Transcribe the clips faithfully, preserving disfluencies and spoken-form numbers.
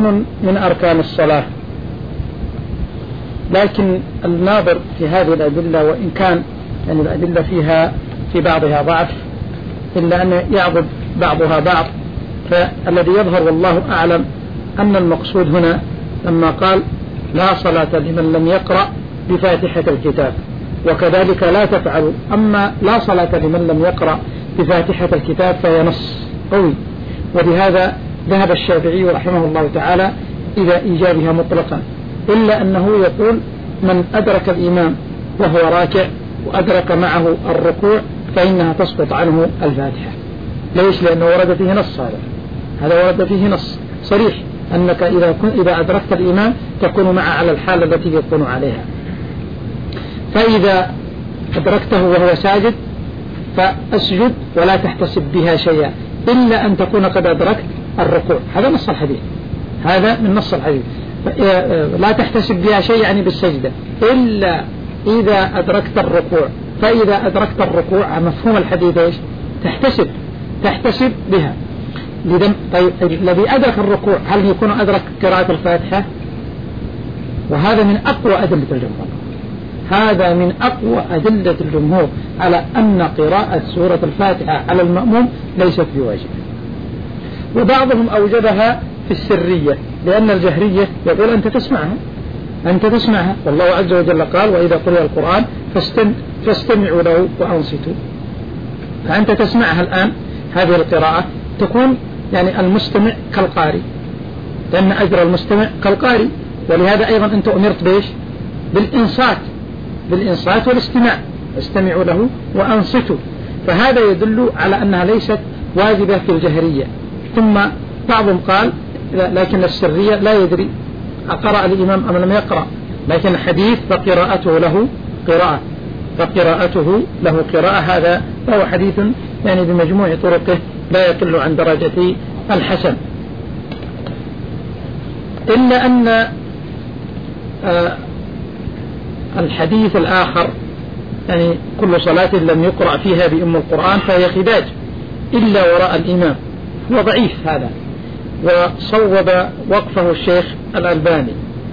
ركن من أركان الصلاة. لكن الناظر في هذه الأدلة وإن كان يعني الأدلة فيها في بعضها ضعف إلا أن يعضد بعضها بعض، فالذي يظهر والله أعلم أن المقصود هنا لما قال لا صلاة لمن لم يقرأ بفاتحة الكتاب وكذلك لا تفعل، أما لا صلاة لمن لم يقرأ بفاتحة الكتاب فهي نص قوي، ولهذا ذهب الشافعي رحمه الله تعالى إلى إيجابها مطلقا، إلا أنه يقول من أدرك الإمام وهو راكع وأدرك معه الركوع فإنها تسقط عنه الفاتحة. ليش؟ لأنه ورد فيه نص، هذا هذا ورد فيه نص صريح أنك إذا كن إذا أدركت الإمام تكون معه على الحالة التي يكون عليها، فإذا أدركته وهو ساجد فأسجد ولا تحتسب بها شيئا إلا أن تكون قد أدركت الركوع. هذا نص الحديث، هذا من نص الحديث. لا تحتسب بها شيء يعني بالسجدة إلا إذا أدركت الركوع، فإذا أدركت الركوع مفهوم الحديث إيش؟ تحتسب تحتسب بها. طيب الذي أدرك الركوع هل يكون أدرك قراءة الفاتحة؟ وهذا من أقوى أدلة الجمهور، هذا من أقوى أدلة الجمهور على أن قراءة سورة الفاتحة على المأموم ليست بواجبة. وبعضهم أوجبها في السرية لأن الجهرية يقول أنت تسمعها أنت تسمعها والله عز وجل قال وإذا قرئ القرآن فاستم فاستمعوا له وأنصتوا، فأنت تسمعها الآن. هذه القراءة تكون يعني المستمع كالقارئ، لأن أجر المستمع كالقارئ، ولهذا أيضا أنت أمرت بإيش؟ بالإنصات بالإنصات والاستماع، استمعوا له وأنصتوا. فهذا يدل على أنها ليست واجبة في الجهرية. ثم بعضهم قال لكن السرية لا يدري أقرأ الإمام أم لم يقرأ، لكن الحديث فقراءته له قراءة فقراءته له قراءة، هذا فهو حديث يعني بمجموع طرقه لا يقل عن درجة الحسن. إلا أن آه الحديث الآخر يعني كل صلاة لم يقرأ فيها بأم القرآن فهي خداج إلا وراء الإمام، هو ضعيف هذا، وصوب وقفه الشيخ الألباني.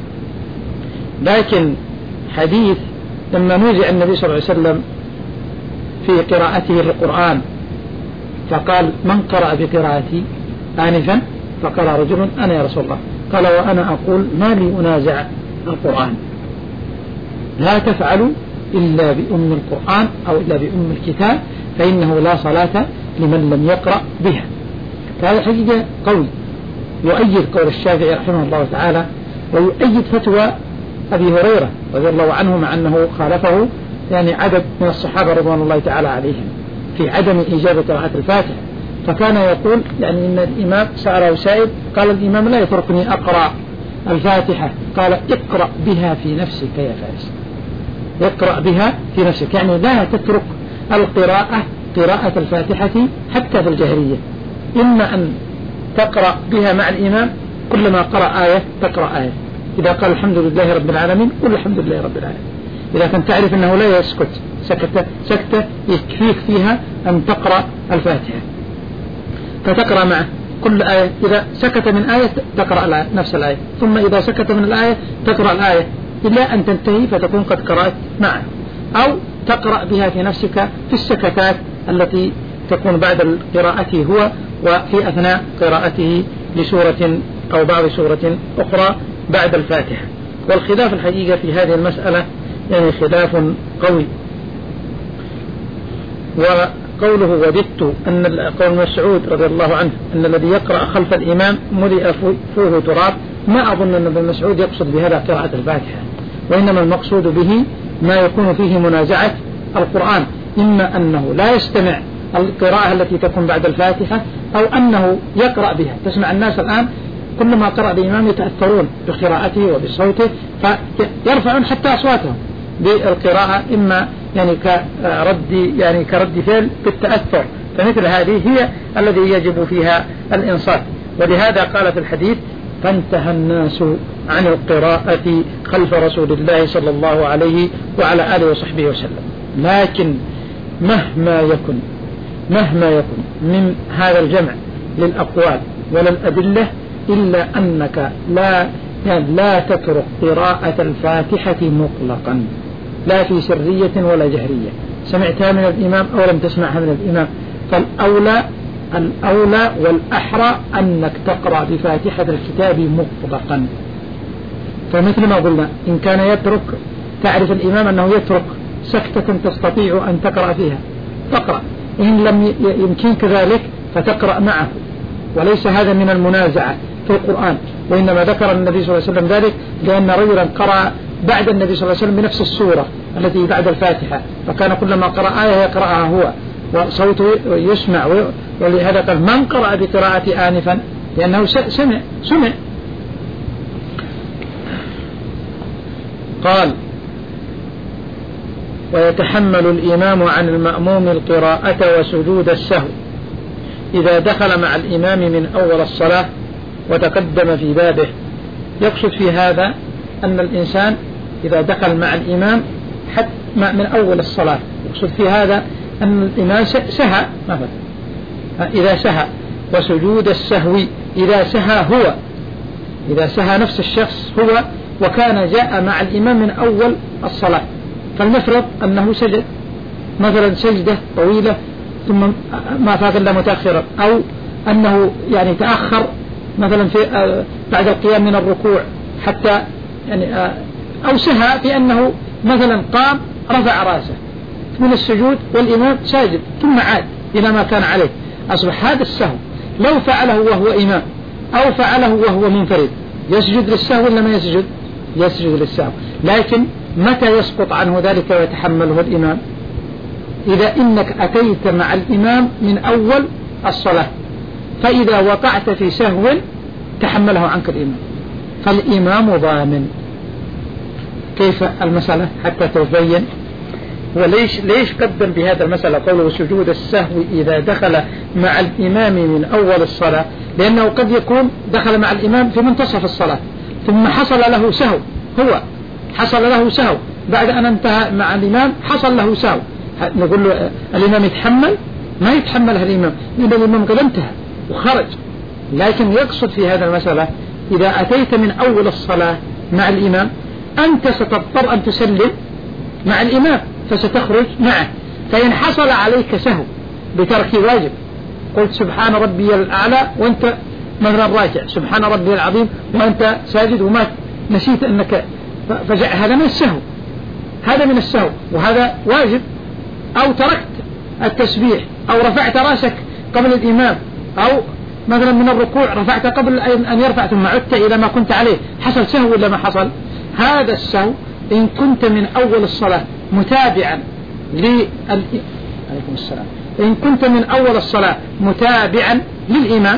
لكن حديث لما نوزع النبي صلى الله عليه وسلم في قراءته للقرآن فقال من قرأ بقراءتي آنفا؟ فقال رجل أنا يا رسول الله، قال وأنا أقول ما لي أنازع القرآن، لا تفعلوا إلا بأم القرآن أو إلا بأم الكتاب فإنه لا صلاة لمن لم يقرأ بها. فهذا حقيقة قوي يؤيد قول الشافعي رحمه الله تعالى، ويؤيد فتوى أبي هريرة رضي الله عنه مع أنه خالفه يعني عدد من الصحابة رضوان الله تعالى عليهم في عدم إجابة قراءة الفاتحة. فكان يقول يعني إن الإمام سأله سائل قال الإمام لا يتركني أقرأ الفاتحة، قال اقرأ بها في نفسك يا فارس، اقرأ بها في نفسك، يعني لا تترك القراءة قراءة الفاتحة حتى في الجهرية، إما أن تقرأ بها مع الإمام كلما قرأ آية تقرأ آية، إذا قال الحمد لله رب العالمين قل الحمد لله رب العالمين، إذا كنت تعرف أنه لا يسكت سكتة سكتة يكفيك فيها أن تقرأ الفاتحة فتقرأ معه كل آية، إذا سكت من آية تقرأ نفس الآية، ثم إذا سكت من الآية تقرأ الآية إلى أن تنتهي فتكون قد قرأت معه، أو تقرأ بها في نفسك في السكتات التي تكون بعد قراءته هو وفي أثناء قراءته لسورة أو بعض سورة أخرى بعد الفاتحة. والخلاف الحقيقة في هذه المسألة يعني خلاف قوي. وقوله وددت أن قول مسعود رضي الله عنه أن الذي يقرأ خلف الإمام ملئ فوه تراب، ما أظن أن ابن مسعود يقصد بهذا قراءة الفاتحة، وإنما المقصود به ما يكون فيه منازعة القرآن، إما أنه لا يستمع القراءة التي تكون بعد الفاتحة أو أنه يقرأ بها. تسمع الناس الآن كلما قرأ الإمام يتأثرون بقراءته وبصوته فيرفعون حتى أصواتهم بالقراءة، إما يعني كرد يعني كرد فعل بالتأثر، فمثل هذه هي الذي يجب فيها الإنصات. ولهذا قال في الحديث فانتهى الناس عن القراءة خلف رسول الله صلى الله عليه وعلى آله وصحبه وسلم. لكن مهما يكن مهما يكن من هذا الجمع للأقوال وللأدلة إلا أنك لا يعني لا تترك قراءة الفاتحة مطلقا، لا في سرية ولا جهرية، سمعتها من الإمام أو لم تسمعها من الإمام، فالأولى الأولى والأحرى أنك تقرأ بفاتحة الكتاب مطلقا. فمثل ما قلنا إن كان يترك، تعرف الإمام أنه يترك سكتة تستطيع أن تقرأ فيها تقرأ، إن لم يمكنك ذلك فتقرأ معه، وليس هذا من المنازعة في القرآن، وإنما ذكر النبي صلى الله عليه وسلم ذلك لأن رجلا قرأ بعد النبي صلى الله عليه وسلم بنفس السورة التي بعد الفاتحة، فكان كلما قرأ آية يقرأها هو وصوته يسمع، ولهذا قال من قرأ بقراءة آنفا لأنه سمع سمع قال ويتحمل الإمام عن المأموم القراءة وسجود السهو إذا دخل مع الإمام من أول الصلاة وتقدم في بابه. يقصد في هذا أن الإنسان إذا دخل مع الإمام حتى من أول الصلاة، يقصد في هذا أن الإمام سهى مثلا إذا سهى، وسجود السهو إذا سهى هو، إذا سهى نفس الشخص هو وكان جاء مع الإمام من أول الصلاة، فلنفرض أنه سجد مثلا سجدة طويلة ثم ما فات إلا متأخرا، أو أنه يعني تأخر مثلا في بعد القيام من الركوع حتى يعني أو سهى في أنه مثلا قام رفع رأسه من السجود والإمام ساجد ثم عاد إلى ما كان عليه، أصبح هذا السهو لو فعله وهو إمام أو فعله وهو منفرد يسجد للسهو ولا ما يسجد؟ يسجد للسهو. لكن متى يسقط عنه ذلك ويتحمله الإمام؟ إذا إنك أتيت مع الإمام من أول الصلاة، فإذا وقعت في سهو تحمله عنك الإمام، فالإمام ضامن. كيف المسألة حتى تبين؟ وليش ليش قدم بهذا المسألة قوله سجود السهو إذا دخل مع الإمام من أول الصلاة؟ لأنه قد يكون دخل مع الإمام في منتصف الصلاة ثم حصل له سهو، هو حصل له سهو بعد أن انتهى مع الإمام حصل له سهو، نقول له الإمام يتحمل؟ ما يتحملها الإمام لأن الإمام قد انتهى وخرج. لكن يقصد في هذا المسألة إذا أتيت من أول الصلاة مع الإمام أنت ستضطر أن تسلم مع الإمام فستخرج معه، فإن حصل عليك سهو بترك واجب قلت سبحان ربي الأعلى وأنت مثلا راجع، سبحان ربي العظيم وأنت ساجد وما نسيت أنك فجع، هذا من السهو، هذا من السهو وهذا واجب. أو تركت التسبيح أو رفعت رأسك قبل الإمام، أو مثلا من الركوع رفعت قبل أن يرفع ثم عدت إلى ما كنت عليه، حصل سهو ولا ما حصل؟ هذا السهو إن كنت من أول الصلاة متابعا لل... عليكم السلام إن كنت من أول الصلاة متابعا للإمام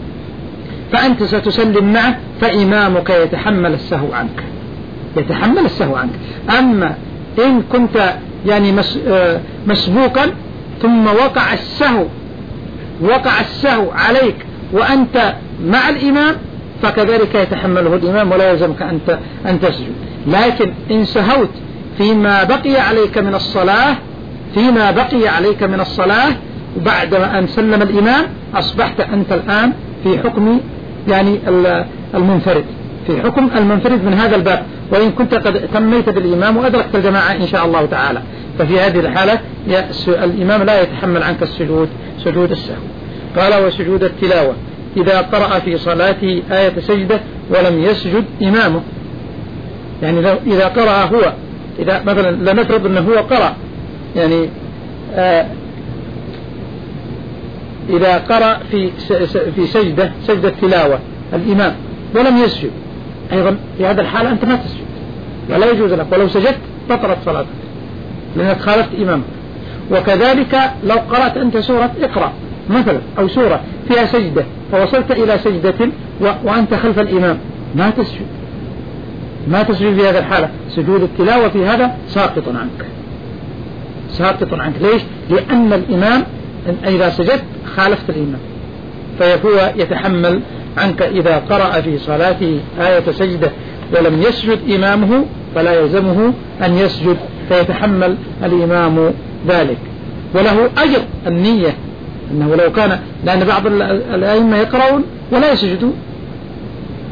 فأنت ستسلم معه، فإمامك يتحمل السهو عنك، يتحمل السهو عنك. أما إن كنت يعني مسبوقا ثم وقع السهو وقع السهو عليك وأنت مع الإمام فكذلك يتحمله الإمام ولا يلزمك أنت أن تسجد. لكن إن سهوت فيما بقي عليك من الصلاة فيما بقي عليك من الصلاة بعدما أن سلم الإمام أصبحت أنت الآن في حكم يعني المنفرد، في حكم المنفرد من هذا الباب، وإن كنت قد تميت بالإمام وأدركت الجماعة إن شاء الله تعالى، ففي هذه الحالة الإمام لا يتحمل عنك السجود سجود السهو. قال وسجود التلاوة إذا قرأ في صلاته آية سجدة ولم يسجد إمامه، يعني لو إذا قرأ هو، إذا مثلا لنفرض أنه هو قرأ يعني آه إذا قرأ في في سجدة سجدة تلاوة الإمام ولم يسجد، أيضا في هذا الحالة أنت ما تسجد ولا يجوز لك، ولو سجدت بطلت صلاتك لأنك خالفت إمامك. وكذلك لو قرأت أنت سورة اقرأ مثلا أو سورة فيها سجدة فوصلت إلى سجدة وأنت خلف الإمام ما تسجد ما تسجد في هذا الحالة، سجود التلاوة في هذا ساقط عنك ساقط عنك. ليش؟ لأن الإمام إذا سجدت خالفت الإمام، فهو يتحمل عنك إذا قرأ في صلاته آية سجدة ولم يسجد إمامه فلا يلزمه أن يسجد فيتحمل الإمام ذلك، وله أجر النية أنه لو كان، لأن بعض الأئمة يقرؤون ولا يسجدون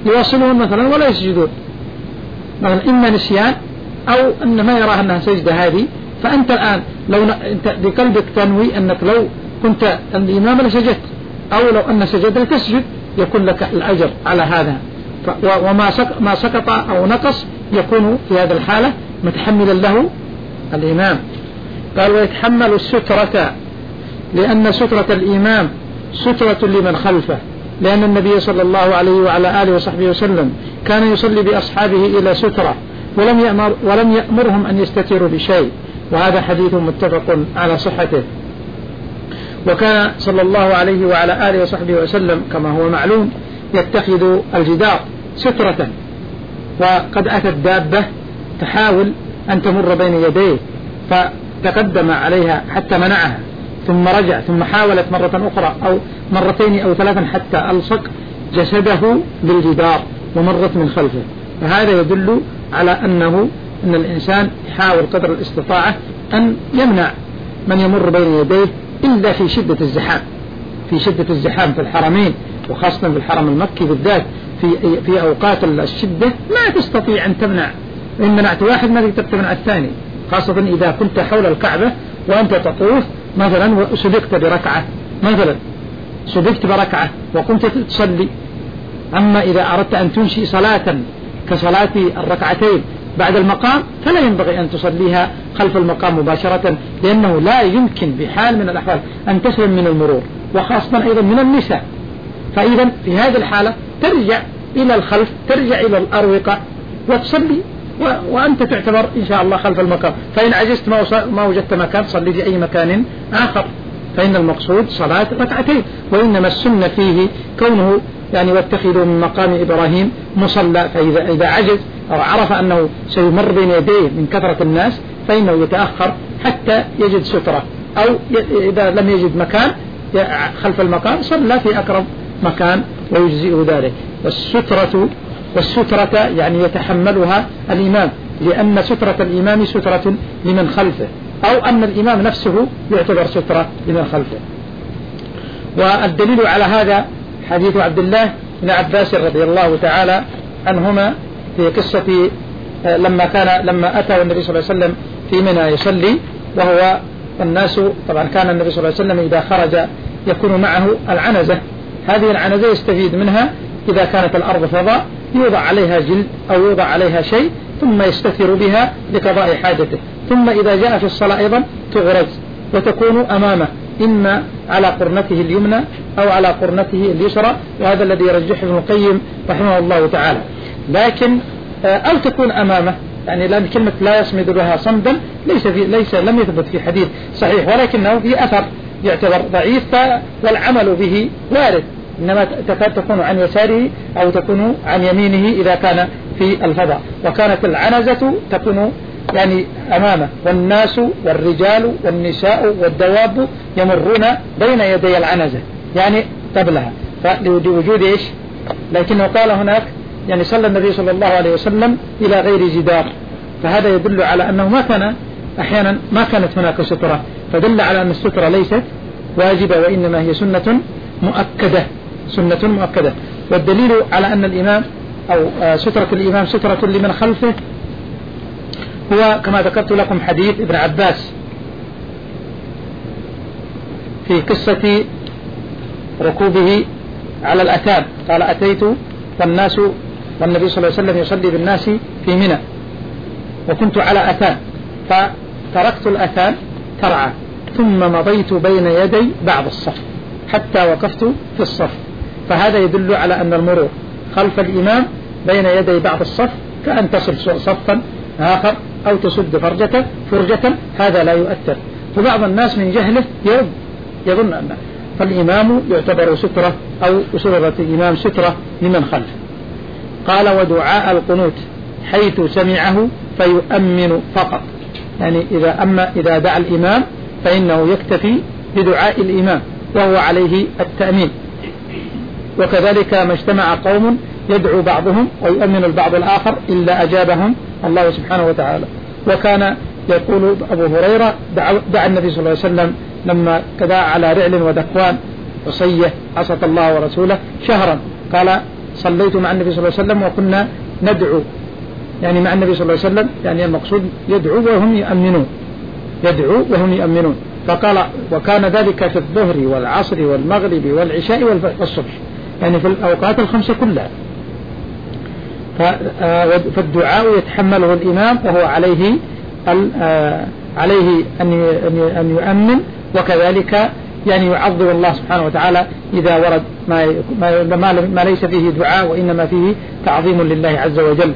يواصلون مثلا ولا يسجدون، مثلا إما نسيان أو أن ما يراه أنها سجدة هذه. فأنت الآن لو أنت بقلبك تنوي أنك لو كنت الإمام لسجدت، أو لو أن سجد لتسجد، يكون لك الأجر على هذا. وما ما سقط أو نقص يكون في هذا الحالة متحملا له الإمام. قال ويتحمل السترة، لأن سترة الإمام سترة لمن خلفه، لأن النبي صلى الله عليه وعلى آله وصحبه وسلم كان يصلي بأصحابه إلى سترة، ولم يأمر ولم يأمرهم أن يستتروا بشيء، وهذا حديث متفق على صحته. وكان صلى الله عليه وعلى آله وصحبه وسلم كما هو معلوم يتخذ الجدار سترة، وقد أتت دابة تحاول أن تمر بين يديه فتقدم عليها حتى منعها، ثم رجع، ثم حاولت مرة أخرى أو مرتين أو ثلاثا حتى ألصق جسده بالجدار ومرت من خلفه. فهذا يدل على أنه أن الإنسان يحاول قدر الاستطاعة أن يمنع من يمر بين يديه، إلا في شدة الزحام، في شدة الزحام في الحرمين، وخاصة في الحرم المكي بالذات في في أوقات الشدة ما تستطيع أن تمنع، إن منعت واحد ما تقدر تمنع الثاني، خاصة إذا كنت حول الكعبة وأنت تطوف مثلا وسبقت بركعة، مثلا سبقت بركعة وكنت تصلي. أما إذا أردت أن تنشئ صلاة كصلاة الركعتين بعد المقام فلا ينبغي أن تصليها خلف المقام مباشرة، لأنه لا يمكن بحال من الأحوال أن تسلم من المرور، وخاصة أيضا من النساء. فإذا في هذه الحالة ترجع إلى الخلف، ترجع إلى الأروقة وتصلي، وأنت تعتبر إن شاء الله خلف المقام. فإن عجزت ما وجدت مكان صلي في أي مكان آخر، فإن المقصود صلاة ركعتين. وإنما السنة فيه كونه يعني واتخذوا من مقام إبراهيم مصلى، فإذا إذا عجز أو عرف أنه سيمر بين يديه من كثرة الناس فإنه يتأخر حتى يجد سترة، أو إذا لم يجد مكان خلف المقام صلى في أقرب مكان ويجزئه ذلك. والسترة والسترة يعني يتحملها الإمام، لأن سترة الإمام سترة لمن خلفه، أو أن الإمام نفسه يعتبر سترة لمن خلفه. والدليل على هذا حديث عبد الله بن عباس رضي الله تعالى عنهما في قصة لما كان لما أتى النبي صلى الله عليه وسلم في منى يصلي وهو الناس، طبعا كان النبي صلى الله عليه وسلم إذا خرج يكون معه العنزة، هذه العنزة يستفيد منها إذا كانت الأرض فضاء يوضع عليها جلد أو يوضع عليها شيء ثم يستتر بها لقضاء حاجته، ثم إذا جاء في الصلاة أيضا تغرز وتكون أمامه إما على قرنته اليمنى أو على قرنته اليسرى، وهذا الذي يرجحه ابن القيم رحمه الله تعالى. لكن أو تكون أمامه، يعني لأن كلمة لا يصمد لها صمدا ليس في ليس لم يثبت في حديث صحيح، ولكنه في أثر يعتبر ضعيف والعمل به وارد، إنما تكاد تكون عن يساره أو تكون عن يمينه إذا كان في الفضاء. وكانت العنزة تكون يعني أمامه، والناس والرجال والنساء والدواب يمرون بين يدي العنزة يعني قبلها، فلوجود إيش. لكنه قال هناك يعني صلى النبي صلى الله عليه وسلم إلى غير جدار، فهذا يدل على أنه ما كان أحيانا ما كانت هناك سترة، فدل على أن السترة ليست واجبة وإنما هي سنة مؤكدة، سنة مؤكدة. والدليل على أن الإمام أو سترة الإمام سترة لمن خلفه هو كما ذكرت لكم حديث ابن عباس في قصة ركوبه على الأتان، قال أتيت والناس والنبي صلى الله عليه وسلم يصلي بالناس في منى وكنت على أتان فتركت الأتان ترعى ثم مضيت بين يدي بعض الصف حتى وقفت في الصف. فهذا يدل على أن المرور خلف الإمام بين يدي بعض الصف كأن تصل صفا آخر أو تسد فرجة فرجة هذا لا يؤثر. وبعض الناس من جهله يرد يظن أن فالإمام يعتبر سترة أو سترة الإمام سترة لمن خلفه. قال ودعاء القنوت حيث سمعه فيؤمن فقط، يعني إذا أما إذا دعا الإمام فإنه يكتفي بدعاء الإمام وهو عليه التأمين. وكذلك ما اجتمع قوم يدعو بعضهم ويؤمن البعض الآخر إلا أجابهم الله سبحانه وتعالى. وكان يقول أبو هريرة دعا النبي صلى الله عليه وسلم لما كدا على رعل ودكوان وصيه عصت الله ورسوله شهرا، قال صليت مع النبي صلى الله عليه وسلم وكنا ندعو، يعني مع النبي صلى الله عليه وسلم، يعني المقصود يدعو وهم يؤمنون، يدعو وهم يؤمنون. فقال فكان ذلك في الظهر والعصر والمغرب والعشاء والصبح، يعني في الأوقات الخمسة كلها. فالدعاء يتحمله الإمام وهو عليه عليه أن يؤمن، وكذلك يعني يعظم الله سبحانه وتعالى إذا ورد ما ما ليس فيه دعاء وإنما فيه تعظيم لله عز وجل.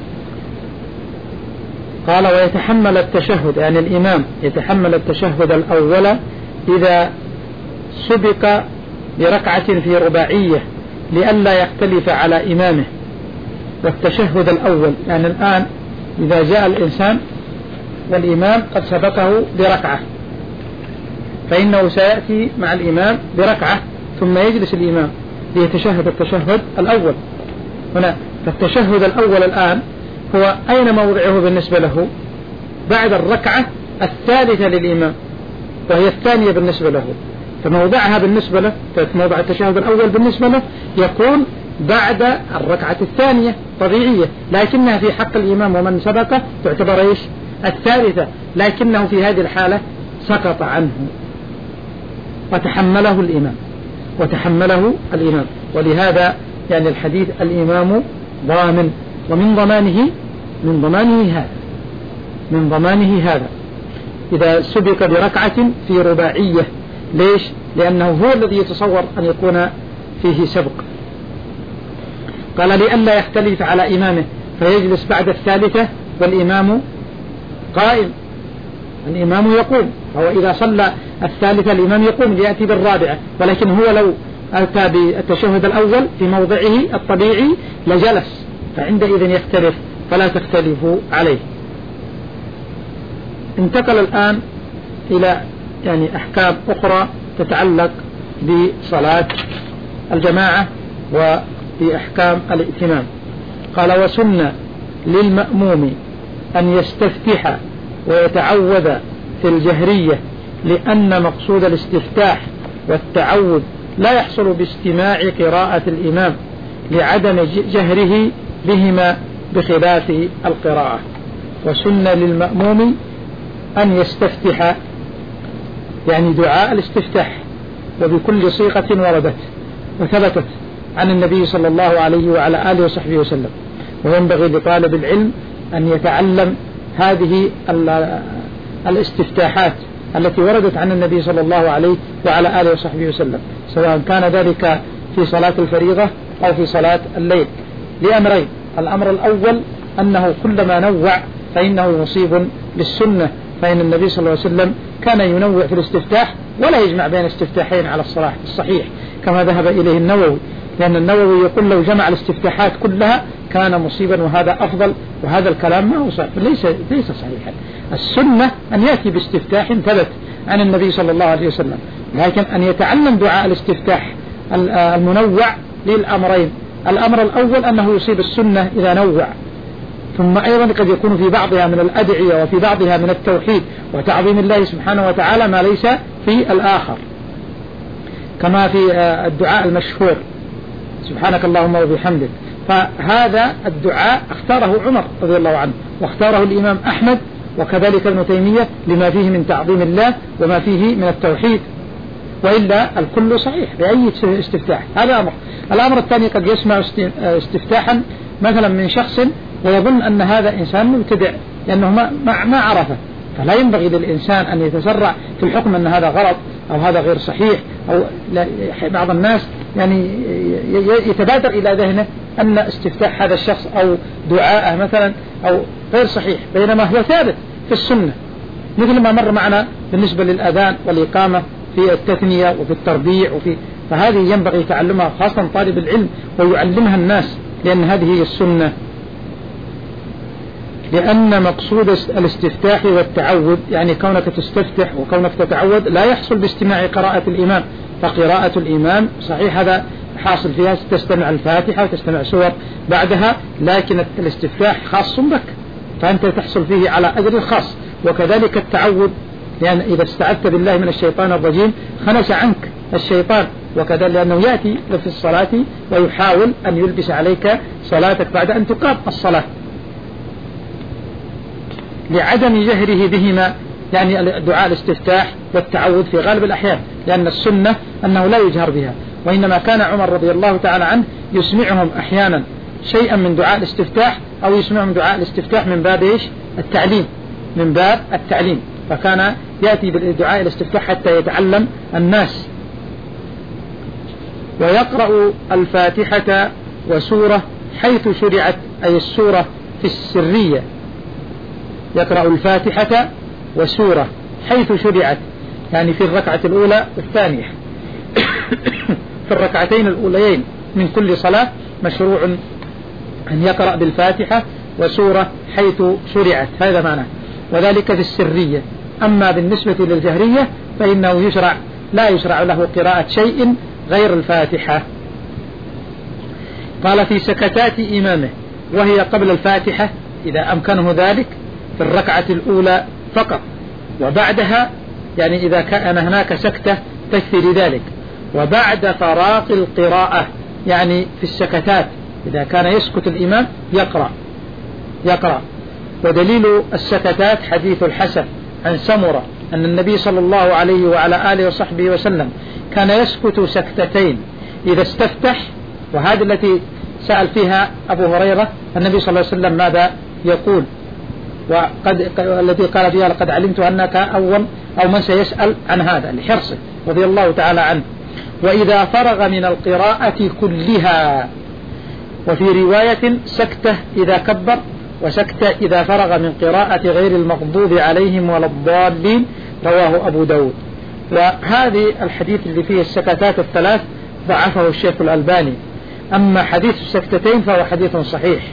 قال ويتحمل التشهد، يعني الإمام يتحمل التشهد الأول إذا سبق بركعة في رباعية لئلا يختلف على إمامه. والتشهد الأول يعني الآن إذا جاء الإنسان والإمام قد سبقه بركعة، فإنه سيأتي مع الإمام بركعة ثم يجلس الإمام ليتشهد التشهد الأول هنا. فالتشهد الأول الآن هو أين موضعه بالنسبة له؟ بعد الركعة الثالثة للإمام، وهي الثانية بالنسبة له. فموضعها بالنسبة له، موضع التشهد الأول بالنسبة له يكون بعد الركعة الثانية طبيعية، لكنها في حق الإمام ومن سبقه تعتبر إيش؟ الثالثة، لكنه في هذه الحالة سقط عنه وتحمله الإمام وتحمله الإمام ولهذا يعني الحديث الإمام ضامن، ومن ضمانه من ضمانه هذا من ضمانه هذا إذا سبق بركعة في رباعية. ليش؟ لأنه هو الذي يتصور أن يكون فيه سبق. قال لئلا يختلف على إمامه فيجلس بعد الثالثة والإمام قائم، الإمام يقوم. هو إذا صلى الثالثة الإمام يقوم ليأتي بالرابعة، ولكن هو لو أتى بالتشهد الأول في موضعه الطبيعي لجلس، فعندئذ يختلف، فلا تختلفوا عليه. انتقل الآن إلى يعني أحكام أخرى تتعلق بصلاة الجماعة وبأحكام الائتمام. قال وسن للمأموم أن يستفتح ويتعوذ في الجهرية، لأن مقصود الاستفتاح والتعوذ لا يحصل باستماع قراءة الإمام لعدم جهره بهما بخلاف القراءة. وسن للمأموم أن يستفتح، يعني دعاء الاستفتاح، وبكل صيغة وردت وثبتت عن النبي صلى الله عليه وعلى آله وصحبه وسلم. وينبغي لطالب العلم أن يتعلم هذه الاستفتاحات التي وردت عن النبي صلى الله عليه وعلى آله وصحبه وسلم، سواء كان ذلك في صلاة الفريضة أو في صلاة الليل، لأمرين: الأمر الأول أنه كلما نوع فإنه مصيب للسنة، فإن النبي صلى الله عليه وسلم كان ينوع في الاستفتاح ولا يجمع بين استفتاحين على الصحيح كما ذهب إليه النووي، لأن النووي يقول لو جمع الاستفتاحات كلها كان مصيبا وهذا أفضل، وهذا الكلام ما هو صحيح، ليس ليس صحيحا. السنة أن يأتي باستفتاح ثبت عن النبي صلى الله عليه وسلم، لكن أن يتعلم دعاء الاستفتاح المنوع للأمرين: الأمر الأول أنه يصيب السنة إذا نوع، ثم أيضا قد يكون في بعضها من الأدعية وفي بعضها من التوحيد وتعظيم الله سبحانه وتعالى ما ليس في الآخر، كما في الدعاء المشهور سبحانك اللهم وبحمدك. فهذا الدعاء اختاره عمر رضي الله عنه، واختاره الإمام أحمد، وكذلك ابن تيمية، لما فيه من تعظيم الله وما فيه من التوحيد، وإلا الكل صحيح بأي استفتاح. هذا أمر. الأمر الثاني: قد يسمع استفتاحا مثلا من شخص ويظن أن هذا إنسان مبتدع لأنه ما, ما عرفه، فلا ينبغي للإنسان أن يتسرع في الحكم أن هذا غلط أو هذا غير صحيح. أو بعض الناس يعني يتبادر إلى ذهنه أن استفتاح هذا الشخص أو دعاءه مثلا أو غير صحيح، بينما هو ثابت في السنة، مثل ما مر معنا بالنسبة للأذان والإقامة في التثنية وفي التربيع وفي، فهذه ينبغي تعلمها خاصة طالب العلم ويعلمها الناس، لأن هذه هي السنة. لأن مقصود الاستفتاح والتعوذ، يعني كونك تستفتح وكونك تتعوذ، لا يحصل باستماع قراءة الإمام، فقراءة الإمام صحيح هذا حاصل فيها، تستمع الفاتحة وتستمع سور بعدها، لكن الاستفتاح خاص بك، فأنت تحصل فيه على أجر الخاص. وكذلك التعوذ، لأن إذا استعذت بالله من الشيطان الرجيم خنس عنك الشيطان، وكذلك لأنه يأتي في الصلاة ويحاول أن يلبس عليك صلاتك بعد أن تقام الصلاة، لعدم جهره بهما، يعني دعاء الاستفتاح والتعوذ في غالب الأحيان، لأن السنة أنه لا يجهر بها، وإنما كان عمر رضي الله تعالى عنه يسمعهم أحيانا شيئا من دعاء الاستفتاح، أو يسمعهم دعاء الاستفتاح من باب إيش؟ التعليم، من باب التعليم، فكان يأتي بالدعاء الاستفتاح حتى يتعلم الناس. ويقرأ الفاتحة وسورة حيث شرعت، أي السورة في السرية، يقرأ الفاتحة وسورة حيث شرعت، يعني في الركعة الأولى والثانية في الركعتين الأوليين من كل صلاة مشروع أن يقرأ بالفاتحة وسورة حيث شرعت، هذا معناه، وذلك في السرية. أما بالنسبة للجهرية فإنه يشرع لا يشرع له قراءة شيء غير الفاتحة. قال في سكتات إمامه، وهي قبل الفاتحة إذا أمكنه ذلك في الركعة الأولى فقط، وبعدها يعني إذا كان هناك سكتة تكفي ذلك، وبعد فراغ القراءة، يعني في السكتات إذا كان يسكت الإمام يقرأ يقرأ ودليل السكتات حديث الحسن عن سمرة أن النبي صلى الله عليه وعلى آله وصحبه وسلم كان يسكت سكتتين إذا استفتح، وهذه التي سأل فيها أبو هريرة النبي صلى الله عليه وسلم ماذا يقول، وقد التي قال فيها لقد علمت أنك أول أو من سيسأل عن هذا لحرصه رضي الله تعالى عنه. وإذا فرغ من القراءة كلها، وفي رواية سكتة إذا كبر، وسكتة إذا فرغ من قراءة غير المغضوب عليهم ولا الضالين، رواه أبو داود. وهذه الحديث اللي فيه السكتات الثلاث ضعفه الشيخ الألباني، أما حديث السكتتين فهو حديث صحيح.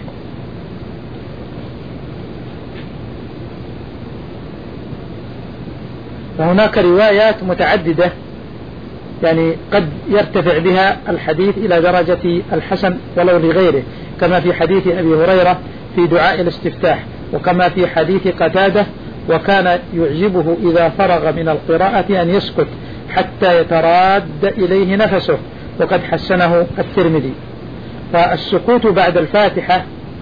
وهناك روايات متعددة يعني قد يرتفع بها الحديث إلى درجة الحسن ولو لغيره، كما في حديث أبي هريرة في دعاء الاستفتاح، وكما في حديث قتادة وكان يعجبه إذا فرغ من القراءة أن يسكت حتى يتراد إليه نفسه، وقد حسنه الترمذي. فالسكوت بعد الفاتحة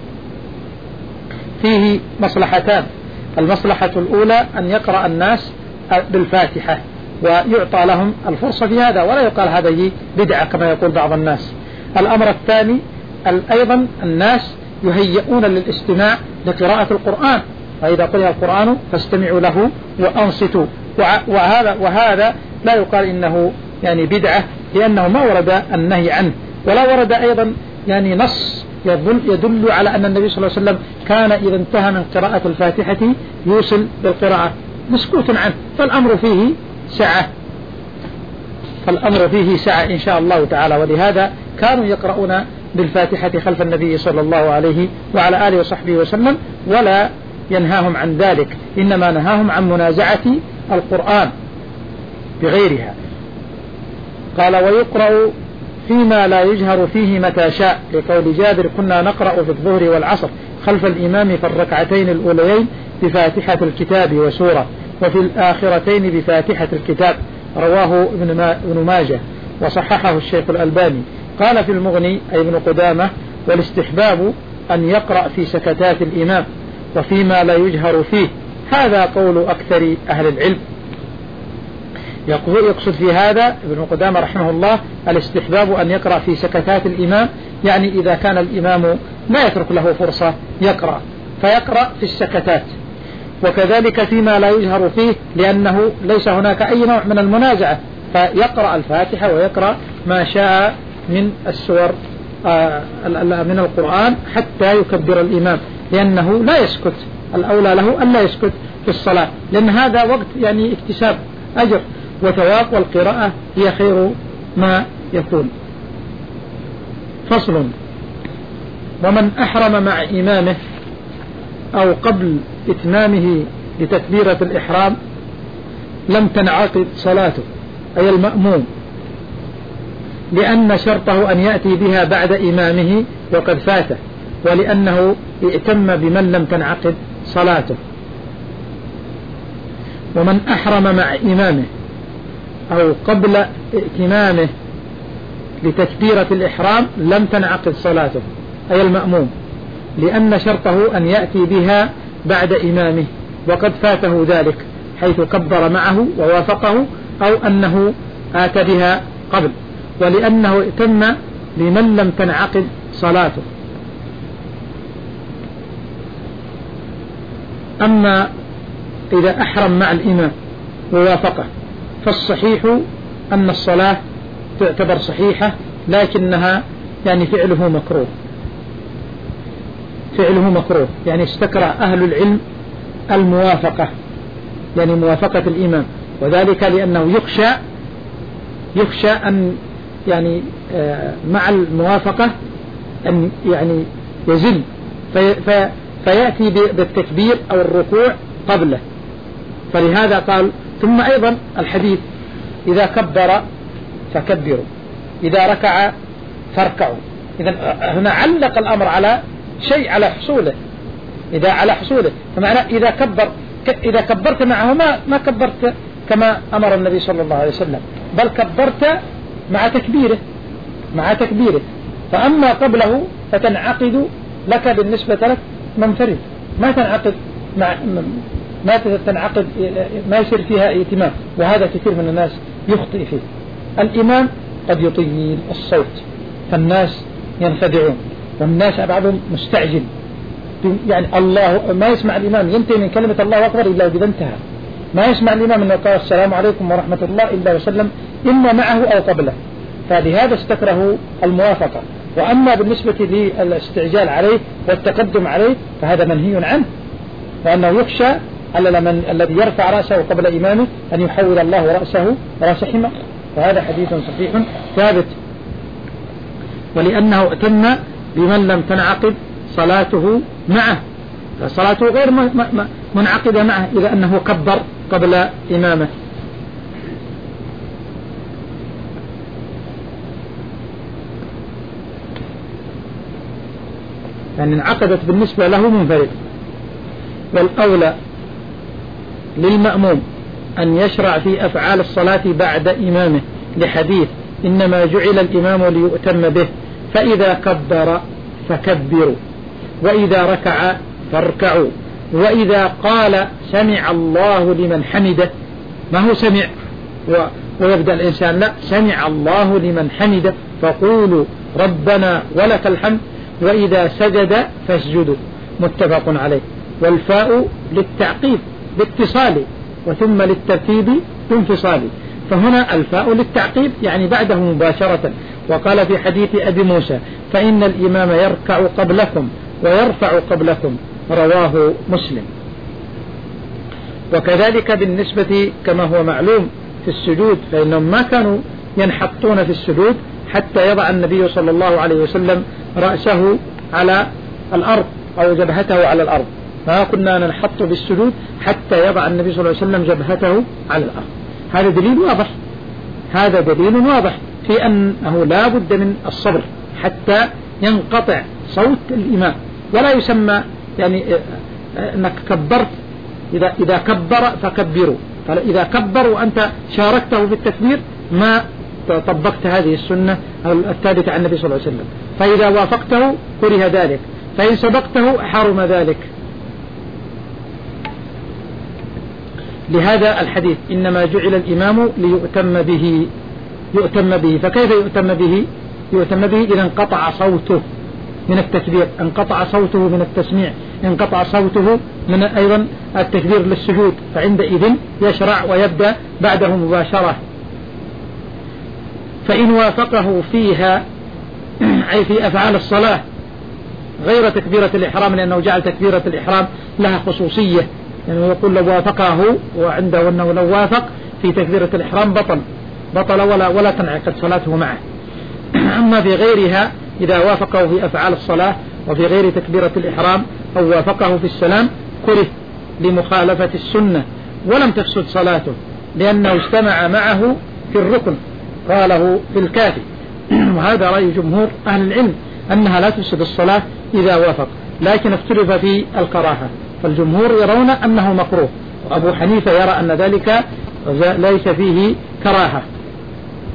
فيه مصلحتان، المصلحة الأولى أن يقرأ الناس بالفاتحة ويعطى لهم الفرصة في هذا، ولا يقال هذه بدعة كما يقول بعض الناس. الأمر الثاني أيضا الناس يهيئون للاستماع لقراءة القرآن، فإذا قرأ القرآن فاستمعوا له وأنصتوا، وهذا وهذا لا يقال إنه يعني بدعة، لأنه ما ورد النهي عنه، ولا ورد أيضا يعني نص يدل, يدل على أن النبي صلى الله عليه وسلم كان إذا انتهى من قراءة الفاتحة يوصل بالقراءة، مسكوت عنه، فالأمر فيه سعة فالأمر فيه سعة إن شاء الله تعالى. ولهذا كانوا يقرؤون بالفاتحة خلف النبي صلى الله عليه وعلى آله وصحبه وسلم، ولا ينهاهم عن ذلك، إنما نهاهم عن منازعة القرآن بغيرها. قال ويقرأ فيما لا يجهر فيه متى شاء، لقول جابر كنا نقرأ في الظهر والعصر خلف الإمام في الركعتين الأوليين بفاتحة الكتاب وسورة، وفي الآخرتين بفاتحة الكتاب، رواه ابن ماجه وصححه الشيخ الألباني. قال في المغني أي ابن قدامة والاستحباب أن يقرأ في سكتات الإمام وفيما لا يجهر فيه، هذا قول أكثر أهل العلم. يقصد في هذا ابن قدامة رحمه الله الاستحباب أن يقرأ في سكتات الإمام، يعني إذا كان الإمام لا يترك له فرصة يقرأ فيقرأ في السكتات، وكذلك فيما لا يجهر فيه لأنه ليس هناك أي نوع من المنازعة، فيقرأ الفاتحة ويقرأ ما شاء من السور من القرآن حتى يكبر الإمام، لأنه لا يسكت، الأولى له أن لا يسكت في الصلاة، لأن هذا وقت يعني اكتساب أجر وثواب، والقراءة هي خير ما يكون. فصل. ومن أحرم مع إمامه أو قبل إتمامه لتكبيرة الإحرام لم تنعقد صلاته، أي المأموم، لأن شرطه أن يأتي بها بعد إمامه وقد فاته، ولأنه ائتم بمن لم تنعقد صلاته. ومن أحرم مع إمامه أو قبل ائتمامه لتكبيرة الإحرام لم تنعقد صلاته، أي المأموم، لأن شرطه أن يأتي بها بعد إمامه، وقد فاته ذلك حيث كبر معه ووافقه، أو أنه آتى بها قبل، ولأنه ائتم بمن لم تنعقد صلاته. أما إذا أحرم مع الإمام ووافقه فالصحيح أن الصلاة تعتبر صحيحة، لكنها يعني فعله مكروه، فعله مكروه، يعني استكره أهل العلم الموافقة، يعني موافقة الإمام، وذلك لأنه يخشى يخشى أن يعني مع الموافقة أن يعني يزل في في فيأتي بالتكبير أو الركوع قبله، فلهذا قال. ثم أيضا الحديث إذا كبر فكبروا، إذا ركع فاركعوا. إذن هنا علق الأمر على شيء، على حصوله، إذا على حصوله، فمعنى إذا كبر إذا كبرت معه ما ما كبرت كما أمر النبي صلى الله عليه وسلم، بل كبرت مع تكبيره مع تكبيره فأما قبله فتنعقد لك بالنسبة لك منفرد، ما تنعقد مع ما تنعقد ما يصير فيها ائتمام، وهذا كثير من الناس يخطئ فيه. الإمام قد يطيل الصوت فالناس ينخدعون، والناس بعضهم مستعجل، يعني الله ما يسمع الإمام ينتهي من كلمة الله أكبر إلا إذا انتهى، ما يسمع الإمام أنه قال السلام عليكم ورحمة الله إلا وسلم إما معه أو قبله، فلهذا استكره الموافقة. وأما بالنسبة للاستعجال عليه والتقدم عليه فهذا منهي عنه، وأنه يخشى على من الذي يرفع رأسه قبل إمامه أن يحول الله رأسه رأس حمار، وهذا حديث صحيح ثابت. ولأنه ائتم بمن لم تنعقد صلاته معه، فصلاته غير منعقدة معه إذا أنه كبر قبل إمامه. يعني انعقدت بالنسبة له منفرد. والأولى للمأموم أن يشرع في أفعال الصلاة بعد إمامه، لحديث إنما جعل الإمام ليؤتم به، فإذا كبر فكبروا، وإذا ركع فاركعوا، وإذا قال سمع الله لمن حمده، ما هو سمع ويبدأ الإنسان، لا، سمع الله لمن حمده فقولوا ربنا ولك الحمد، وإذا سجد فاسجدوا، متفق عليه. والفاء للتعقيب باتصال، وثم للترتيب بانفصال، فهنا الفاء للتعقيب يعني بعده مباشرة. وقال في حديث أبي موسى فإن الإمام يركع قبلكم ويرفع قبلكم، رواه مسلم. وكذلك بالنسبة كما هو معلوم في السجود، فإنهم ما كانوا ينحطون في السجود حتى يضع النبي صلى الله عليه وسلم رأسه على الأرض أو جبهته على الأرض، ما كنا ننحط بالسجود حتى يضع النبي صلى الله عليه وسلم جبهته على الأرض. هذا دليل واضح هذا دليل واضح في أنه لا بد من الصبر حتى ينقطع صوت الإمام، ولا يسمى يعني أنك كبرت، إذا, إذا كبر فكبروا، فإذا كبر وأنت شاركته في التكبير ما طبقت هذه السنة الثابتة عن النبي صلى الله عليه وسلم، فإذا وافقته كره ذلك، فإن سبقته حرم ذلك. لهذا الحديث إنما جعل الإمام ليؤتم به يؤتم به فكيف يؤتم به؟ يؤتم به إذا انقطع صوته من التكبير، انقطع صوته من التسميع، انقطع صوته من أيضا التكبير للسجود، فعندئذ يشرع ويبدأ بعده مباشرة. فإن وافقه فيها أي في أفعال الصلاة غير تكبيرة الإحرام، لأنه جعل تكبيرة الإحرام لها خصوصية، يعني يقول لو وافقه وعنده أنه لو وافق في تكبيرة الإحرام بطل بطل ولا ولا تنعقد صلاته معه. أما في غيرها إذا وافقه في أفعال الصلاة وفي غير تكبيرة الإحرام أو وافقه في السلام كره لمخالفة السنة ولم تفسد صلاته، لأنه اجتمع معه في الركن، قاله في الكافي. وهذا رأي جمهور أهل العلم أنها لا تفسد الصلاة إذا وافق، لكن اختلف في الكراهة، فالجمهور يرون أنه مكروه، وأبو حنيفة يرى أن ذلك ليس فيه كراهة.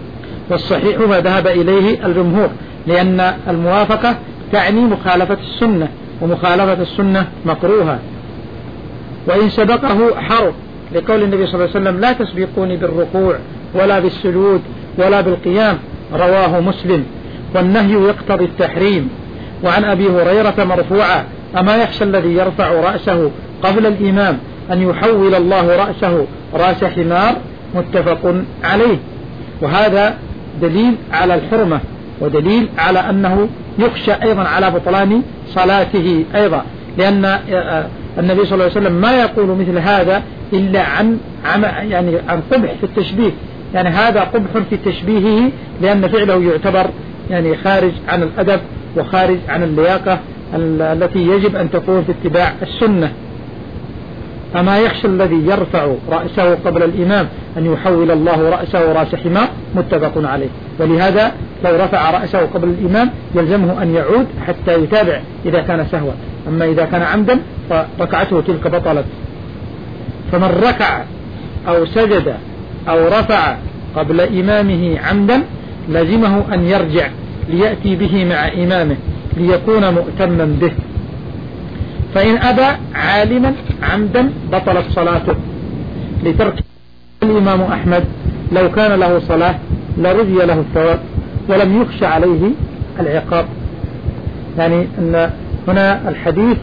والصحيح ما ذهب إليه الجمهور، لأن الموافقة تعني مخالفة السنة، ومخالفة السنة مكروهة. وإن سبقه حرف، لقول النبي صلى الله عليه وسلم لا تسبقوني بالركوع ولا بالسجود ولا بالقيام، رواه مسلم. والنهي يقتضي التحريم. وعن أبي هريرة مرفوعا: أما يخشى الذي يرفع رأسه قبل الإمام أن يحول الله رأسه رأس حمار، متفق عليه. وهذا دليل على الحرمة، ودليل على أنه يخشى أيضا على بطلان صلاته أيضا، لأن النبي صلى الله عليه وسلم ما يقول مثل هذا إلا عن يعني عن قبح في التشبيه، يعني هذا قبح في تشبيهه، لأن فعله يعتبر يعني خارج عن الأدب وخارج عن اللياقة التي يجب أن تكون في اتباع السنة. أما يخشى الذي يرفع رأسه قبل الإمام أن يحول الله رأسه رأس حمار، متفق عليه. ولهذا لو رفع رأسه قبل الإمام يلزمه أن يعود حتى يتابع إذا كان سهوا، أما إذا كان عمدا فركعته تلك بطلت. فمن ركع أو سجد أو رفع قبل إمامه عمدا لزمه أن يرجع ليأتي به مع إمامه ليكون مؤتما به. فإن أبى عالما عمدا بطلت صلاته لترك. الإمام أحمد لو كان له صلاة لرجي له الثواب ولم يخشى عليه العقاب. يعني أن هنا الحديث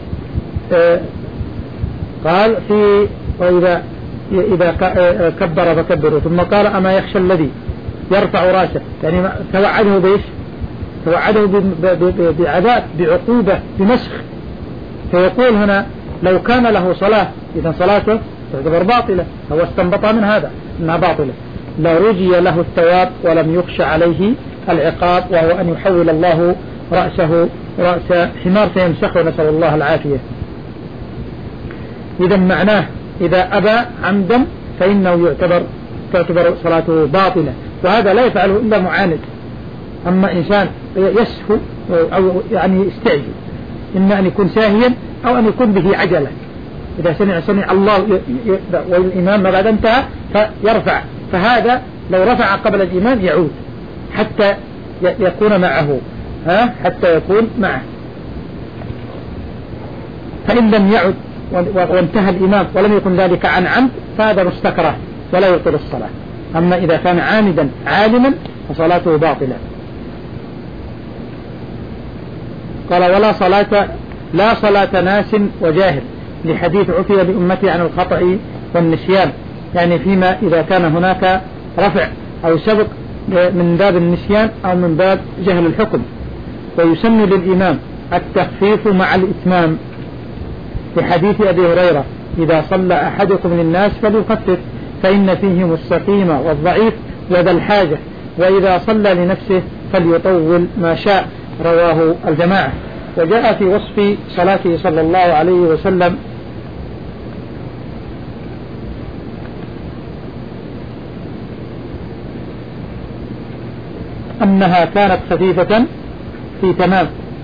قال في وإذا إذا كبر فكبروا، ثم قال أما يخشى الذي يرفع راسه، يعني توعده بإيش؟ توعده بعذاب، بعقوبة، بمسخ. فيقول هنا لو كان له صلاة إذا صلاته تعتبر باطلة، هو استنبط من هذا أنها باطلة، لرجي له الثواب ولم يخشى عليه العقاب، وهو أن يحول الله رأسه رأس حمار فيمسخه، نسأل الله العافية. إذا معناه إذا أبى عمدا فإنه يعتبر تعتبر صلاته باطلة، وهذا لا يفعله إلا معاند. أما إنسان يسهو أو يعني يستعجل، إما أن يكون ساهيا أو أن يكون به عجلة، إذا سمع سمع الله والإمام ما بعد انتهى فيرفع، فهذا لو رفع قبل الإمام يعود حتى يكون معه، ها حتى يكون معه. فإن لم يعد وانتهى الإمام ولم يكن ذلك عن عمد فهذا مستكره ولا يبطل الصلاة. أما إذا كان عامدا عالما فصلاته باطلة. قال ولا صلاة لا صلاة ناس وجاهل، لحديث عفي لأمتي عن الخطأ والنسيان، يعني فيما إذا كان هناك رفع أو سبق من باب النسيان أو من باب جهل الحكم. ويسن للإمام التخفيف مع الإتمام، في حديث أبي هريرة إذا صلى أحدكم للناس فليخفف فإن فيهم السقيم والضعيف وذا الحاجة، وإذا صلى لنفسه فليطول ما شاء، رواه الجماعة. وجاء في وصف صلاته صلى الله عليه وسلم أنها كانت خفيفة في تمام،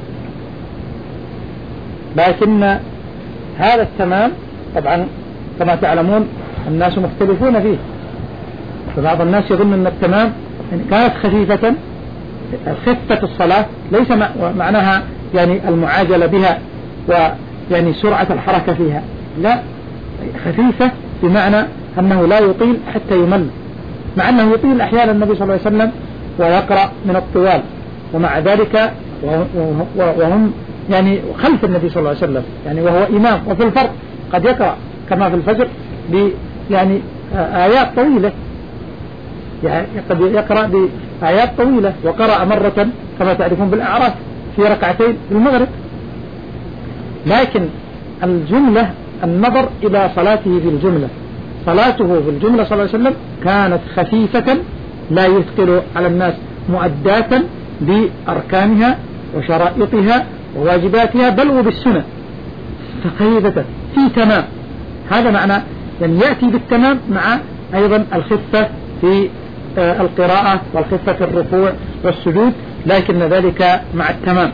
لكن هذا التمام طبعا كما تعلمون الناس مختلفون فيه، فبعض الناس يظن أن التمام كانت خفيفة. خفة الصلاة ليس معناها يعني المعاجلة بها ويعني سرعة الحركة فيها، لا، خفيفة بمعنى أنه لا يطيل حتى يمل، مع أنه يطيل أحيانا النبي صلى الله عليه وسلم ويقرأ من الطوال، ومع ذلك وهم يعني خلف النبي صلى الله عليه وسلم يعني وهو إمام. وفي الفرق قد يقرأ كما في الفجر يعني آيات طويلة، يعني قد يقرأ بآيات طويلة، وقرأ مرة كما تعرفون بالأعراف في ركعتين في المغرب. لكن الجملة النظر إلى صلاته بالجملة، صلاته بالجملة صلى الله عليه وسلم كانت خفيفة لا يثقل على الناس، مؤداة بأركانها وشرائطها وواجباتها بل وبالسنة، فخفيفة في تمام. هذا معنى يعني يأتي بالتمام مع أيضا الخفة في القراءة والخفة في الركوع والسجود، لكن ذلك مع التمام.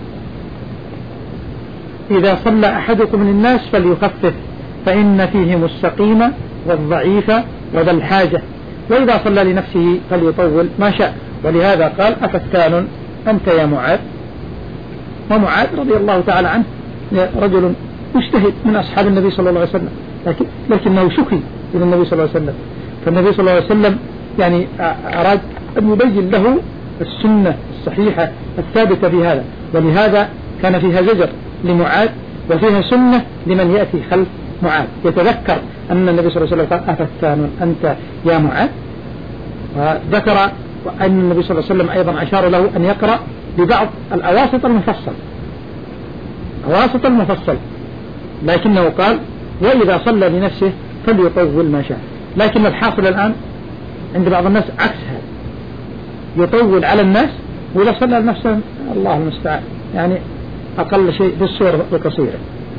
إذا صلى أحدكم للناس فليخفف فإن فيهم السقيم والضعيف وذا الحاجة، وإذا صلى لنفسه فليطول ما شاء. ولهذا قال أفتان أنت يا معاذ. ومعاذ رضي الله تعالى عنه رجل مجتهد من أصحاب النبي صلى الله عليه وسلم، لكن لكنه شكي إلى النبي صلى الله عليه وسلم، فالنبي صلى الله عليه وسلم يعني أراد أن يبين له السنة الصحيحة الثابتة في هذا، ولهذا كان فيها زجر لمعاذ وفيها سنة لمن يأتي خلف معاذ، يتذكر أن النبي صلى الله عليه وسلم قال أفتان أنت يا معاذ. وذكر أن النبي صلى الله عليه وسلم أيضا أشار له أن يقرأ ببعض الأواسط المفصل أواسط المفصل، لكنه قال وإذا صلى لنفسه فليطول ما شاء. لكن الحاصل الآن عند بعض الناس عكس هذا، يطول على الناس، وإذا صلى لنفسه الله المستعان يعني أقل شيء بالصور القصيرة.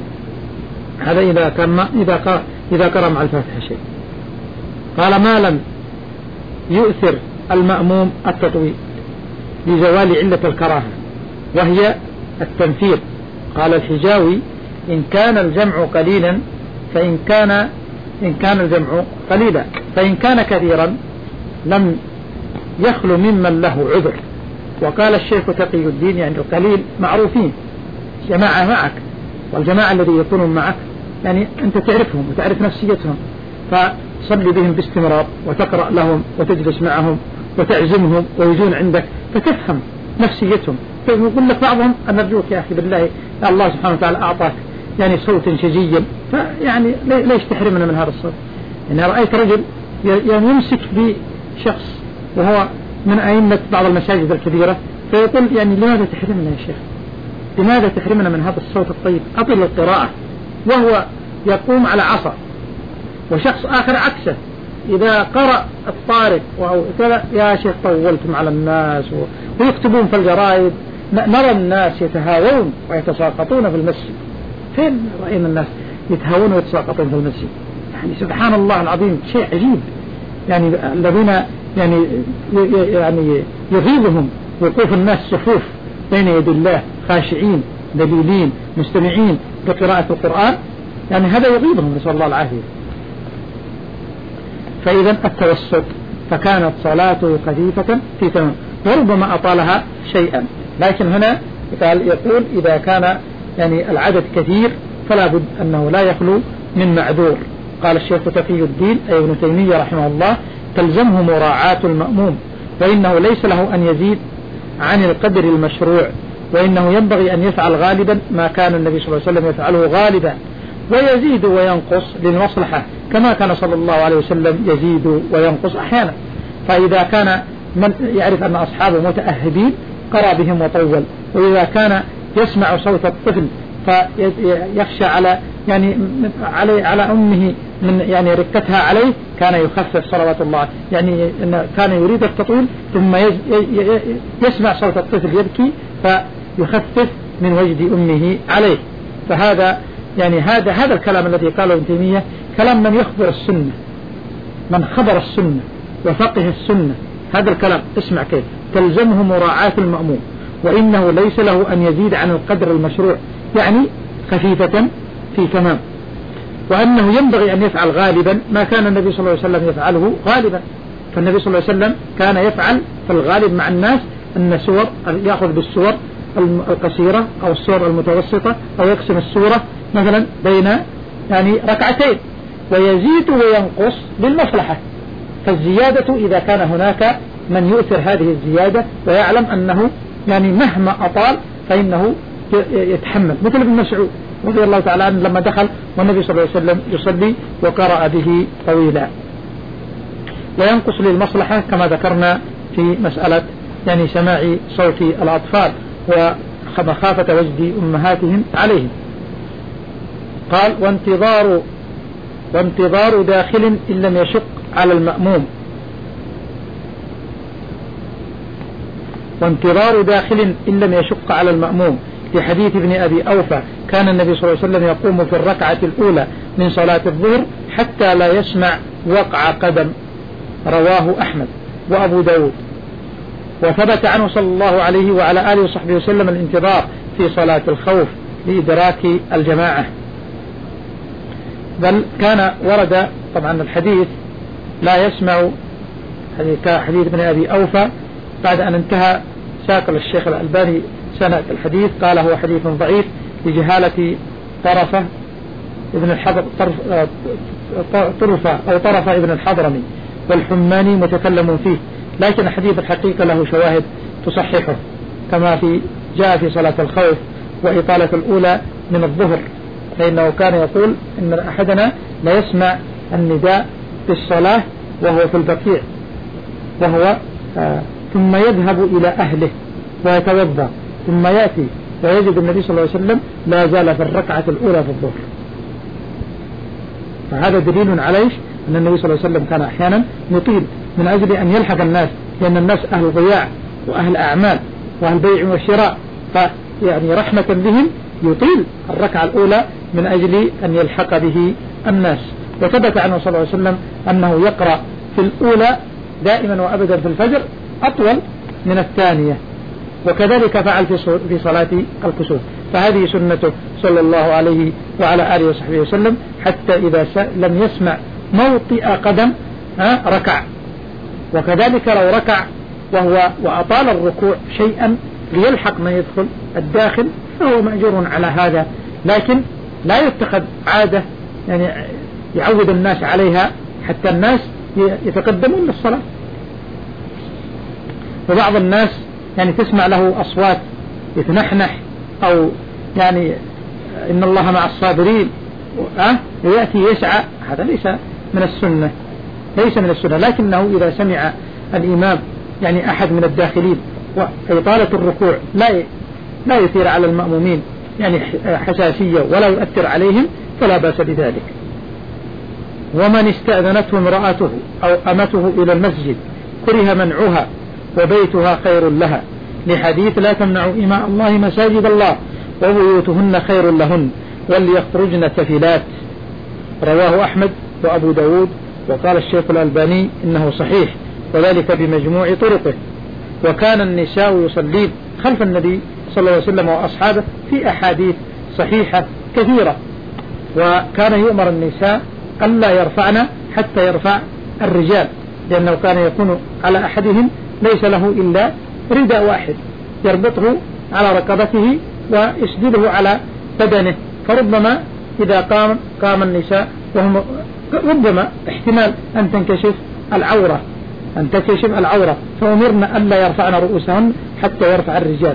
هذا إذا كان إذا قرأ إذا قرأ مع الفاتحة شيء. قال ما لم يؤثر المأموم التطويل لزوال علة الكراهة وهي التنفير. قال الحجاوي إن كان الجمع قليلا فإن كان إن كان الجمع قليلا فإن كان كثيرا لم يخلو ممن له عذر. وقال الشيخ تقي الدين يعني القليل معروفين، جماعة معك، والجماعة الذي يكونون معك يعني أنت تعرفهم وتعرف نفسيتهم، فصلي بهم باستمرار وتقرأ لهم وتجلس معهم وتعزمهم ويجون عندك فتفهم نفسيتهم. فيقول لك بعضهم أنا أرجوك يا أخي بالله يا الله سبحانه وتعالى أعطاك يعني صوتا شجيا، فيعني ليش تحرمنا من هذا الصوت؟ يعني رأيت رجل يمسك بشخص وهو من أئمة بعض المساجد الكبيرة فيقول يعني لماذا تحرمنا يا شيخ؟ لماذا تحرمنا من هذا الصوت الطيب؟ أطل القراءة، وهو يقوم على عصا. وشخص آخر عكسه إذا قرأ الطارق أو كذا يا شيخ طولتم على الناس، ويكتبون في الجرائد نرى الناس يتهاون ويتساقطون في المسجد. فين رأينا الناس يتهاون ويتساقطون في المسجد؟ يعني سبحان الله العظيم شيء عجيب. يعني الذين يعني يعني يغيظهم وقوف الناس صفوف بين يدي الله خاشعين ذليلين مستمعين لقراءة القرآن، يعني هذا يغيظهم نسأل الله العافية. فإذا التوسط فكانت صلاته خفيفة في تمام وربما أطالها شيئا، لكن هنا قال يقول إذا كان يعني العدد كثير فلا بد أنه لا يخلو من معذور. قال الشيخ تقي الدين أي ابن تيمية رحمه الله تلزمه مراعاة المأموم، وإنه ليس له أن يزيد عن القدر المشروع، وإنه ينبغي أن يفعل غالبا ما كان النبي صلى الله عليه وسلم يفعله غالبا، ويزيد وينقص للمصلحة كما كان صلى الله عليه وسلم يزيد وينقص أحيانا. فإذا كان من يعرف أن أصحابه متأهبين قرأ بهم وطول، وإذا كان يسمع صوت الطفل فيخشى على يعني على على أمه من يعني ركتها عليه كان يخفف صلوات الله، يعني إن كان يريد التطويل ثم يسمع صوت الطفل يبكي فيخفف من وجد أمه عليه. فهذا يعني هذا هذا الكلام الذي قاله ابن تيمية كلام من يخبر السنة، من خبر السنة وفقه السنة. هذا الكلام اسمع كيف تلزمه مراعاة المأموم، وإنه ليس له أن يزيد عن القدر المشروع يعني خفيفة في تمام، وأنه ينبغي أن يفعل غالبا ما كان النبي صلى الله عليه وسلم يفعله غالبا. فالنبي صلى الله عليه وسلم كان يفعل في الغالب مع الناس أن سور يأخذ بالسور القصيرة أو السور المتوسطة أو يقسم السورة مثلا بين يعني ركعتين، ويزيد وينقص بالمصلحة. فالزيادة إذا كان هناك من يؤثر هذه الزيادة ويعلم أنه يعني مهما أطال فإنه يتحمل، مثل ابن مسعود رضي الله تعالى عنه لما دخل والنبي صلى الله عليه وسلم يصلي وقرأ به طويلا. وينقص للمصلحة كما ذكرنا في مسألة يعني سماع صوت الأطفال ومخافة وجد أمهاتهم عليهم. قال وانتظار وانتظار داخل إن لم يشق على المأموم وانتظار داخل إن لم يشق على المأموم في حديث ابن أبي أوفى كان النبي صلى الله عليه وسلم يقوم في الركعة الأولى من صلاة الظهر حتى لا يسمع وقع قدم، رواه أحمد وأبو داود. وثبت عنه صلى الله عليه وعلى آله وصحبه وسلم الانتظار في صلاة الخوف لإدراك الجماعة، بل كان ورد طبعا الحديث لا يسمع كحديث ابن أبي أوفى بعد أن انتهى ساق الشيخ الألباني سند الحديث قال هو حديث ضعيف لجهالة طرفة ابن الحضر طرف طرفة أو طرفة ابن الحضرمي والحماني متكلم فيه، لكن حديث الحقيقة له شواهد تصححه، كما في جاء في صلاة الخوف وإطالة الأولى من الظهر، فإنه كان يقول إن أحدنا لا يسمع النداء في الصلاة وهو في البقيع وهو آه ثم يذهب إلى أهله ويتوضأ ثم يأتي ويجد النبي صلى الله عليه وسلم لا زال في الركعة الأولى في الظهر. فهذا دليل عليه أن النبي صلى الله عليه وسلم كان أحيانا يطيل من أجل أن يلحق الناس، لأن الناس أهل ضياع وأهل أعمال وأهل بيع وشراء، فيعني رحمة بهم يطيل الركعة الأولى من أجل أن يلحق به الناس. وثبت عنه صلى الله عليه وسلم أنه يقرأ في الأولى دائما وأبدا في الفجر أطول من الثانية، وكذلك فعل في صلاة الكسوف. فهذه سنته صلى الله عليه وعلى آله وصحبه وسلم، حتى إذا لم يسمع موطئ قدم ركع، وكذلك لو ركع وهو وأطال الركوع شيئا ليلحق من يدخل الداخل فهو مأجور على هذا، لكن لا يتخذ عادة يعني يعود الناس عليها حتى الناس يتقدمون للصلاة. وبعض الناس يعني تسمع له أصوات يتنحنح أو يعني إن الله مع الصابرين أه؟ ويأتي يسعى، هذا ليس من السنة، ليس من السنة. لكنه إذا سمع الإمام يعني أحد من الداخلين وإطالة الركوع لا لا يثير على المأمومين يعني حساسية ولا يؤثر عليهم فلا بأس بذلك. ومن استأذنته امرأته أو أمته إلى المسجد كره منعها وبيتها خير لها، لحديث لا تمنعوا إماء الله مساجد الله وبيوتهن خير لهن وليخرجن تفلات، رواه أحمد وأبو داود، وقال الشيخ الألباني إنه صحيح وذلك بمجموع طرقه. وكان النساء يصلين خلف النبي صلى الله عليه وسلم وأصحابه في أحاديث صحيحة كثيرة، وكان يؤمر النساء ألا يرفعن حتى يرفع الرجال، لأنه كان يكون على أحدهم ليس له إلا رداء واحد يربطه على ركبته ويسدله على بدنه، فربما إذا قام قام النساء وهم ربما احتمال أن تنكشف العورة أن تنكشف العورة فأمرنا ألا يرفعن رؤوسهن حتى يرفع الرجال.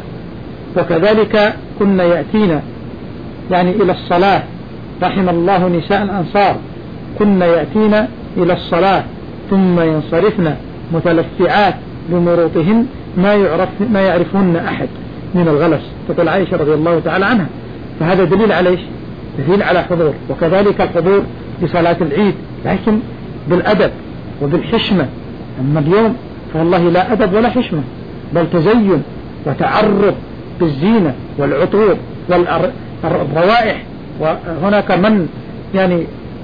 وكذلك كنا يأتينا يعني إلى الصلاة، رحم الله نساء الأنصار، كنا يأتينا إلى الصلاة ثم ينصرفن متلفعات بمروطهن ما يعرف ما يعرفهن أحد من الغلس، تقول عائشة رضي الله تعالى عنها. فهذا دليل عليه دليل على حضور. وكذلك الحضور بصلاة العيد لكن بالأدب وبالحشمة. أما اليوم فوالله لا أدب ولا حشمة، بل تزين وتعرض بالزينة والعطور والروائح. وهناك من يعني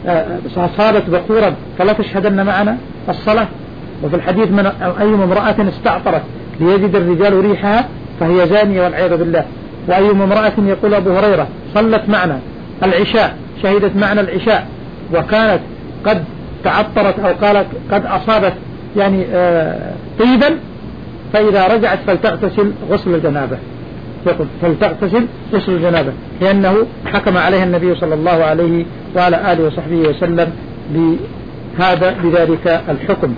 صارت بخورا فلا تشهدن معنا الصلاة. وفي الحديث من أيما امرأة استعطرت ليجد الرجال ريحها فهي زانية والعياذ بالله. وأيما امرأة يقول أبو هريرة صلت معنا العشاء شهدت معنا العشاء وكانت قد تعطرت أو قالت قد أصابت يعني طيبا فإذا رجعت فلتغتسل غسل الجنابة، يقول فلتغتسل غسل الجنابة، لأنه حكم عليها النبي صلى الله عليه وعلى آله وصحبه وسلم بهذا بذلك الحكم.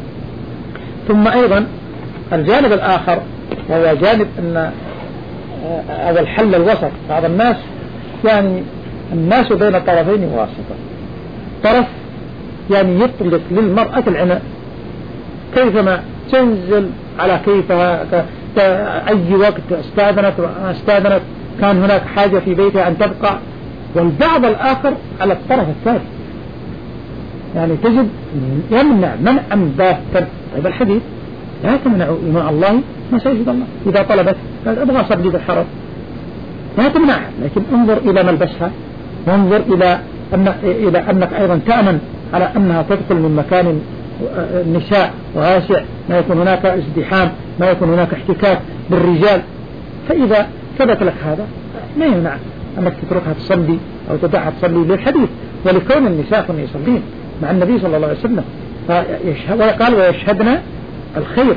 ثم أيضا الجانب الآخر وهو جانب أن هذا الحل الوسط. بعض الناس يعني الناس بين الطرفين واسطة، طرف يعني يطلق للمرأة العناء كيفما تنزل على كيفها أي وقت استاذنت واستاذنت كان هناك حاجة في بيتها أن تبقى. والبعض الآخر على الطرف الثالث يعني تجد يمنع منعا باتا. هذا الحديث لا تمنعوا إماء الله مساجد الله، إذا طلبت أبغى أصلي بالحرم لا تمنعها، لكن انظر إلى ملبسها وانظر إلى أن إلى أنك أيضا تأمن على أنها تدخل من مكان النساء واسع، ما يكون هناك ازدحام، ما يكون هناك احتكاك بالرجال. فإذا ثبت لك هذا لا يمنع أنك تتركها تصلي أو تدعها تصلي للحديث ولكون النساء كن يصلين مع النبي صلى الله عليه وسلم. وقال ويشهدنا الخير،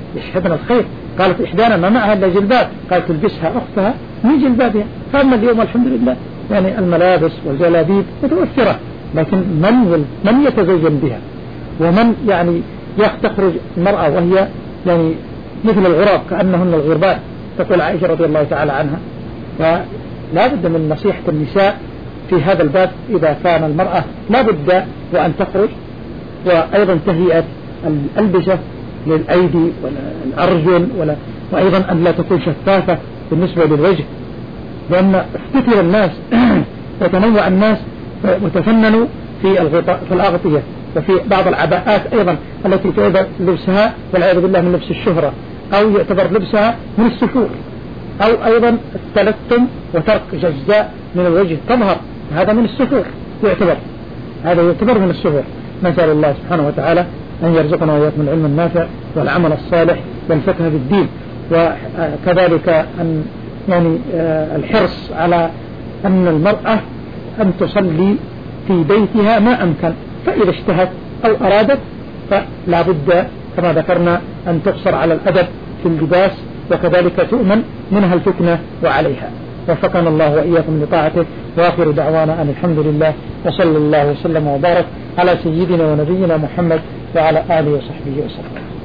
يشهدنا الخير. قالت إحدانا ما معها إلا جلباب، قالت تلبسها أختها من جلبابها. فأما اليوم الحمد لله يعني الملابس والجلابيب متوفرة، لكن من من يتزين بها، ومن يعني تخرج المرأة وهي يعني مثل الغراب كأنهن الغربان، تقول عائشة رضي الله تعالى عنها. فلا بد من نصيحة النساء في هذا الباب، إذا كان المرأة لا بد وأن تخرج، وأيضا تهيئة الألبسة للأيدي والأرجل، وأيضا أن لا تكون شفافة بالنسبة للوجه، لأن افتتر الناس وتنوع الناس وتفننوا في الغطاء في الأغطية، وفي بعض العباءات أيضا التي تعتبر لبسها والعياذ بالله من لبس الشهرة، أو يعتبر لبسها من السفور، أو أيضا التلثم وترك جزاء من الوجه تظهر، هذا من السفور يعتبر، هذا يعتبر من السفور. نسأل الله سبحانه وتعالى أن يرزقنا وإياكم العلم النافع والعمل الصالح والفقه بالدين، وكذلك أن يعني الحرص على أن المرأة أن تصلي في بيتها ما أمكن، فإذا اشتهت أو أرادت فلا بد كما ذكرنا أن تقصر على الأدب في اللباس، وكذلك تؤمن منها الفتنة وعليها. وفقنا الله وإياكم لطاعته، وآخر دعوانا أن الحمد لله، وصلى الله وسلم وبارك على سيدنا ونبينا محمد وعلى آله وصحبه وسلم.